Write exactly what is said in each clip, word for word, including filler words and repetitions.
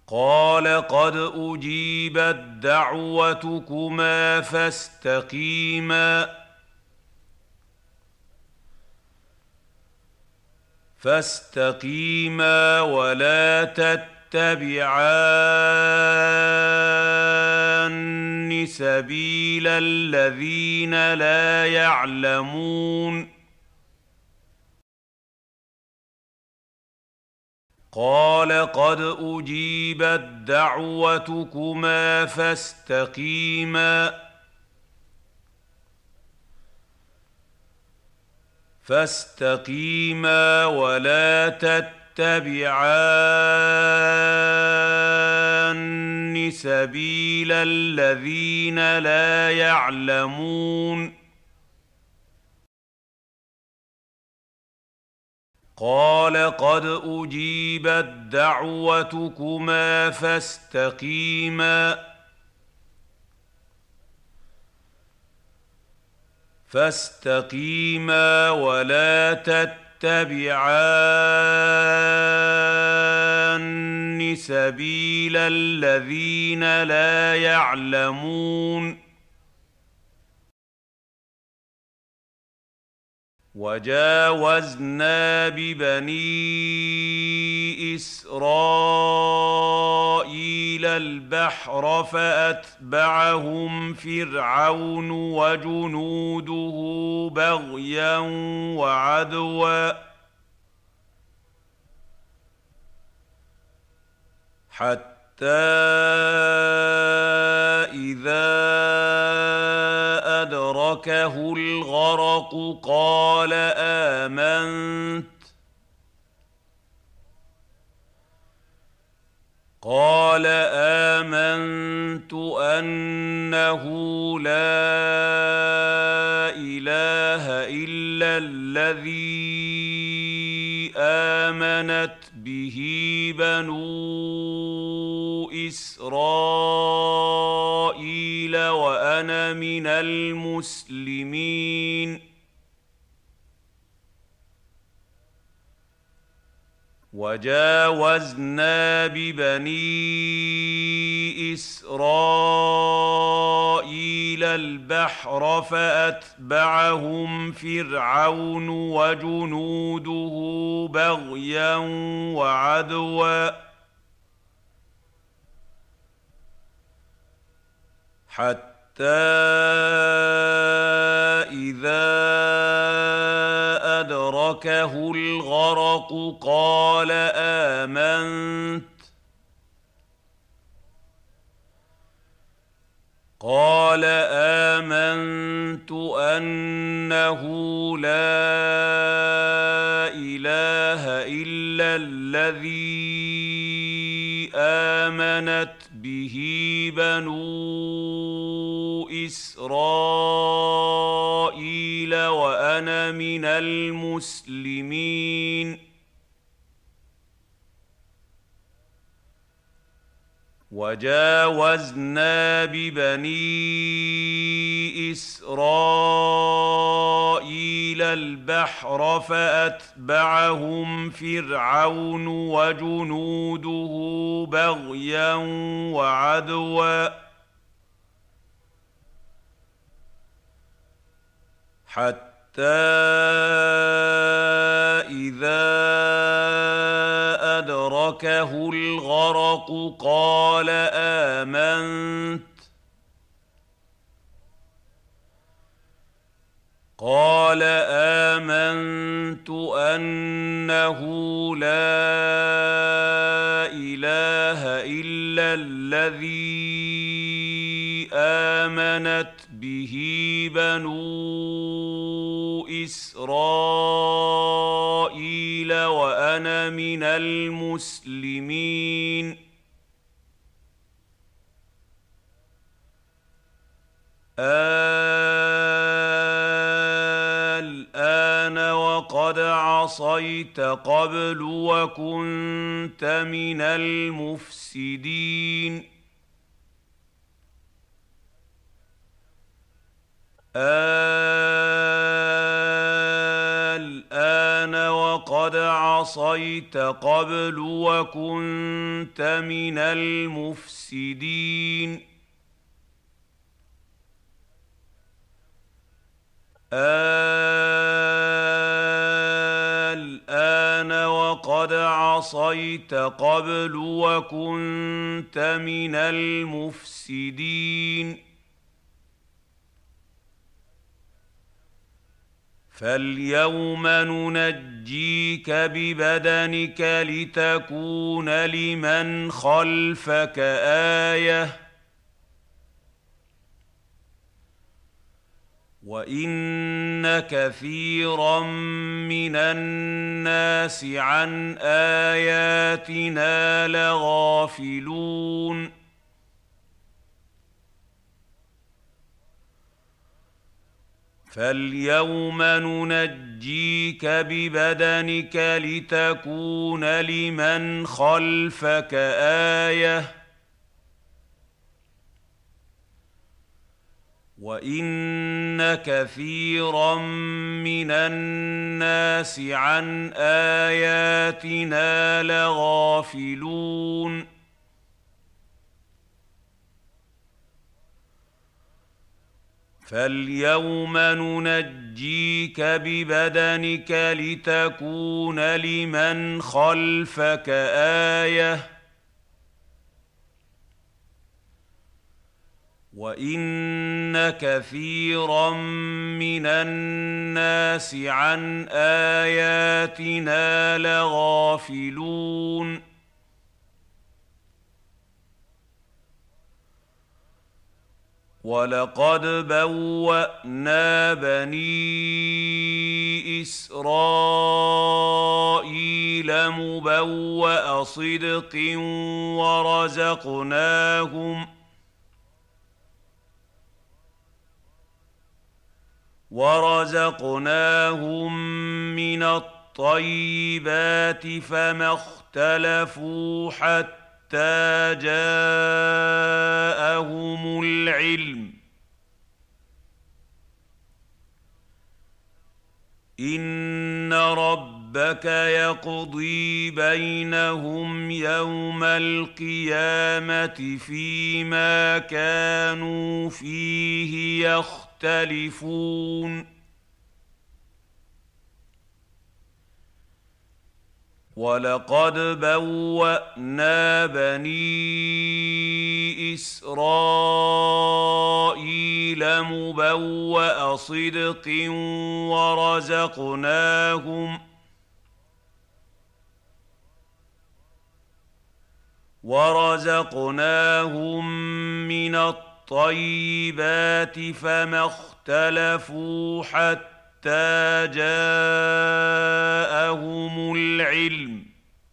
قال قد أجيبت دعوتكما فاستقيما فاستقيما ولا تتبعان سبيل الذين لا يعلمون قال قد أجيبت دعوتكما فاستقيما فاستقيما ولا تتبعان سبيل الذين لا يعلمون قال قد أجيبت دعوتكما فاستقيما فاستقيما ولا تتبعان سبيل الذين لا يعلمون وجاوزنا ببني إسرائيل البحر فأتبعهم فرعون وجنوده بغيا وعدوا حتى إذا أدركه الغرق قال آمنت قال آمنت أنه لا إله إلا الذي آمنت به بنو إسرائيل وأنا من المسلمين وجاوزنا ببني إسرائيل البحر فأتبعهم فرعون وجنوده بغيا وعدوا حتى إذا أدركه الغرق قال آمنت قال آمنت أنه لا إله إلا الذي آمنت به بنو إسرائيل وأنا من المسلمين وجاوزنا ببني إسرائيل البحر فأتبعهم فرعون وجنوده بغيا وعدوا حتى إذا أدركه الغرق قال آمنت قال آمنت أنه لا إله إلا الذي آمنت به بنو إسرائيل وأنا من المسلمين الآن وقد عصيت قبل وكنت من المفسدين الآن وقد وقد عصيت قبل وكنت من المفسدين الآن وقد عصيت قبل وكنت من المفسدين فاليوم ننجيك ببدنك لتكون لمن خلفك آية وإن كثيرا من الناس عن آياتنا لغافلون فاليوم ننجيك ببدنك لتكون لمن خلفك آية وإن كثيرا من الناس عن آياتنا لغافلون فاليوم ننجيك ببدنك لتكون لمن خلفك آية وإن كثيرا من الناس عن آياتنا لغافلون ولقد بوأنا بني إسرائيل مبوأ صدق ورزقناهم ورزقناهم من الطيبات فما اختلفوا حتى جاءهم العلم إن ربك يقضي بينهم يوم القيامة فيما كانوا فيه يختلفون ولقد بوأنا بني إسرائيل مبوأ صدق ورزقناهم ورزقناهم من الطيبات فما اختلفوا حتى حتى جاءهم العلم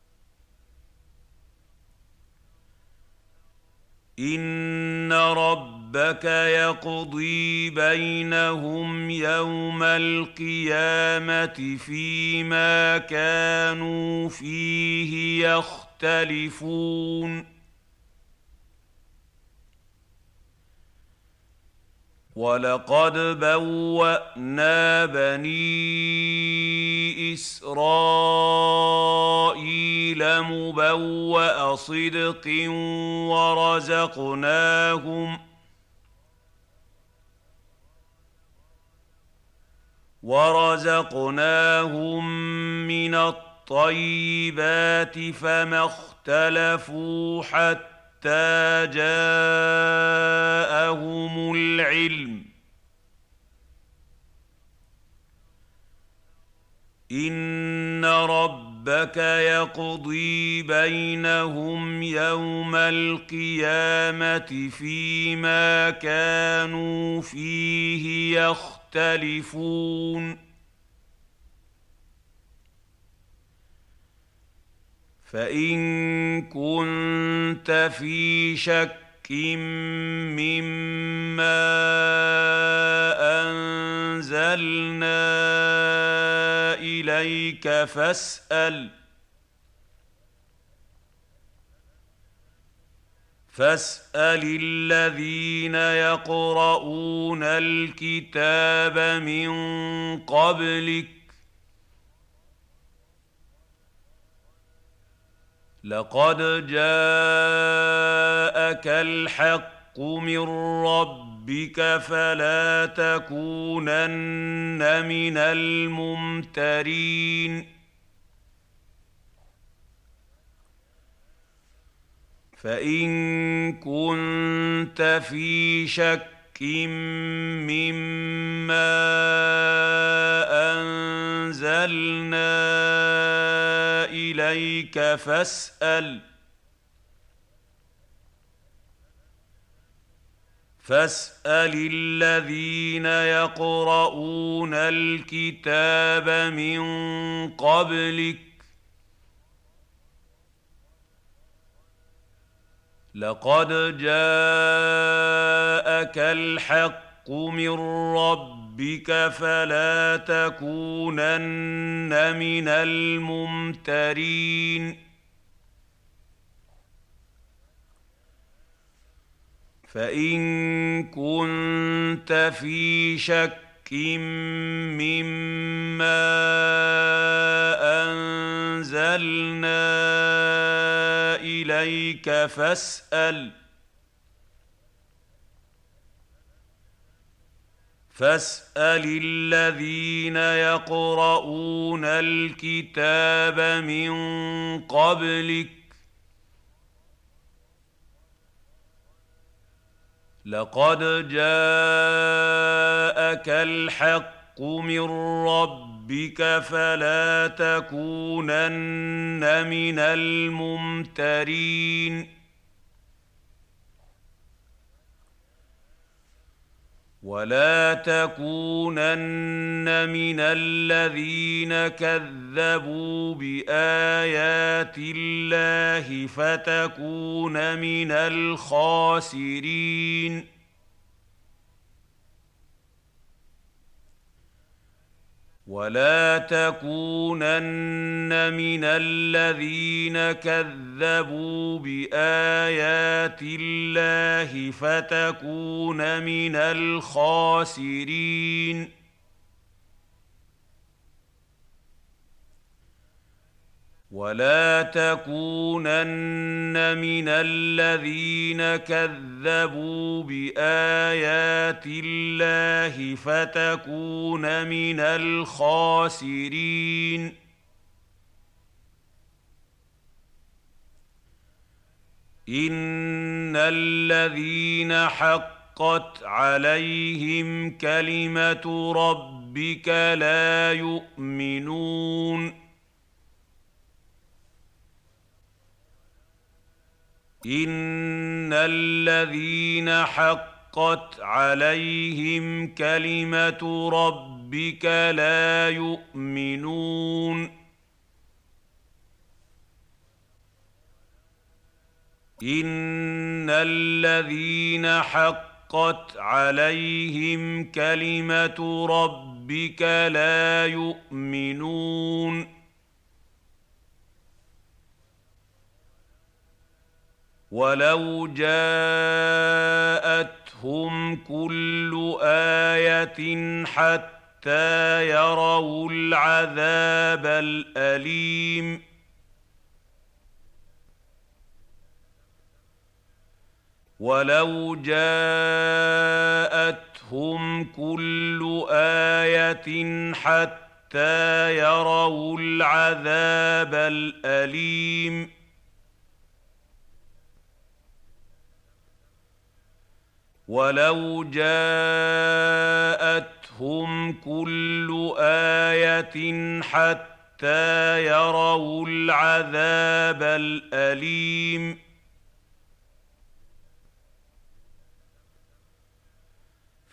إن ربك يقضي بينهم يوم القيامة فيما كانوا فيه يختلفون ولقد بوأنا بني إسرائيل مبوأ صدق ورزقناهم ورزقناهم من الطيبات فما اختلفوا حتى حتى جاءهم العلم إن ربك يقضي بينهم يوم القيامة فيما كانوا فيه يختلفون فإن كنت في شك مما أنزلنا إليك فاسأل فاسأل الذين يقرؤون الكتاب من قبلك لقد جاءك الحق من ربك فلا تكونن من الممترين فإن كنت في شك مما أنزلنا إليك فاسأل فاسأل الذين يقرؤون الكتاب من قبلك لقد جاءك الحق من ربك فلا تكونن من الممترين فإن كنت في شك مما أنزلنا إليك فاسأل فاسأل الذين يقرؤون الكتاب من قبلك لقد جاءك الحق من ربك فلا تكونن من الممترين ولا تكونن من الذين كذبوا بآيات الله فتكون من الخاسرين ولا تكونن من الذين كذبوا بآيات الله فتكون من الخاسرين ولا تكونن من الذين كذبوا بآيات الله فتكون من الخاسرين إن الذين حقت عليهم كلمة ربك لا يؤمنون إن الذين حقت عليهم كلمة ربك لا يؤمنون إن الذين حقت عليهم كلمة ربك لا يؤمنون ولو جاءتهم كل آية حتى يروا العذاب الأليم ولو جاءتهم كل آية حتى يروا العذاب الأليم ولو جاءتهم كل آية حتى يروا العذاب الأليم